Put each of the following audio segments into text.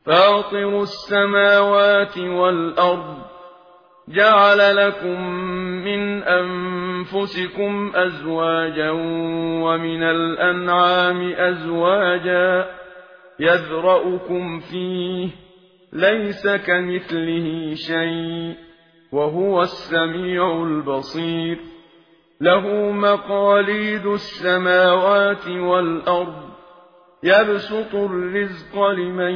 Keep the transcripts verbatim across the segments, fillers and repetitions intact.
فاطر السماوات والأرض جعل لكم من أنفسكم أزواجا ومن الأنعام أزواجا يذرأكم فيه ليس كمثله شيء وهو السميع البصير له مقاليد السماوات والأرض يبسط الرزق لمن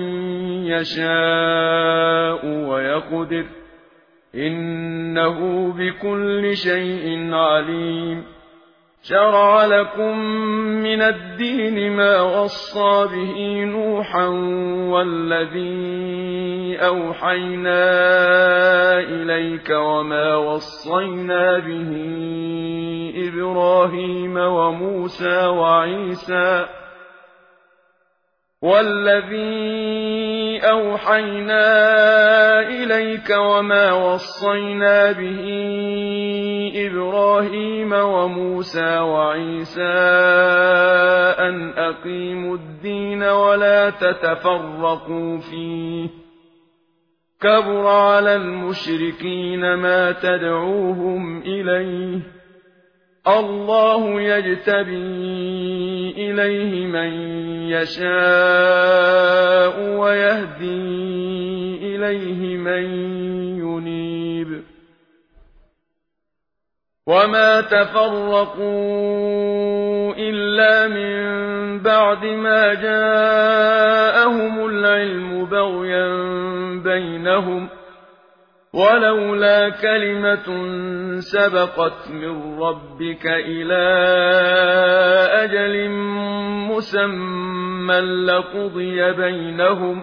يشاء ويقدر إنه بكل شيء عليم شرع لكم من الدين ما وصى به نوحا والذي أوحينا إليك وما وصينا به إبراهيم وموسى وعيسى والذي أوحينا إليك وما وصينا به إبراهيم وموسى وعيسى أن أقيموا الدين ولا تتفرقوا فيه كبر على المشركين ما تدعوهم إليه الله يجتبي إليه من يشاء ويهدي إليه من ينيب وما تفرقوا إلا من بعد ما جاءهم العلم بغيا بينهم ولولا كلمة سبقت من ربك إلى أجل مسمى لقضي بينهم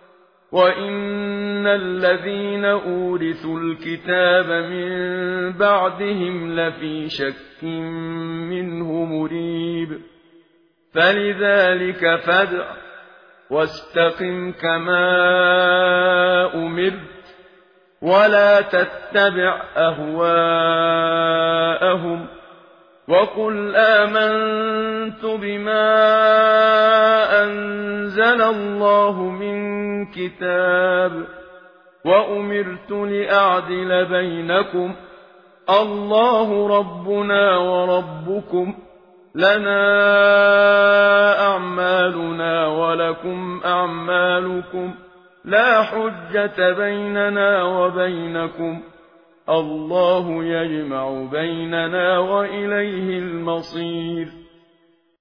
وإن الذين أورثوا الكتاب من بعدهم لفي شك منه مريب فلذلك فادع واستقم كما أمرت ولا تتبع أهواءهم وقل آمنت بما أنزل الله من كتاب وأمرت لأعدل بينكم الله ربنا وربكم لنا أعمالنا ولكم أعمالكم لا حجة بيننا وبينكم الله يجمع بيننا وإليه المصير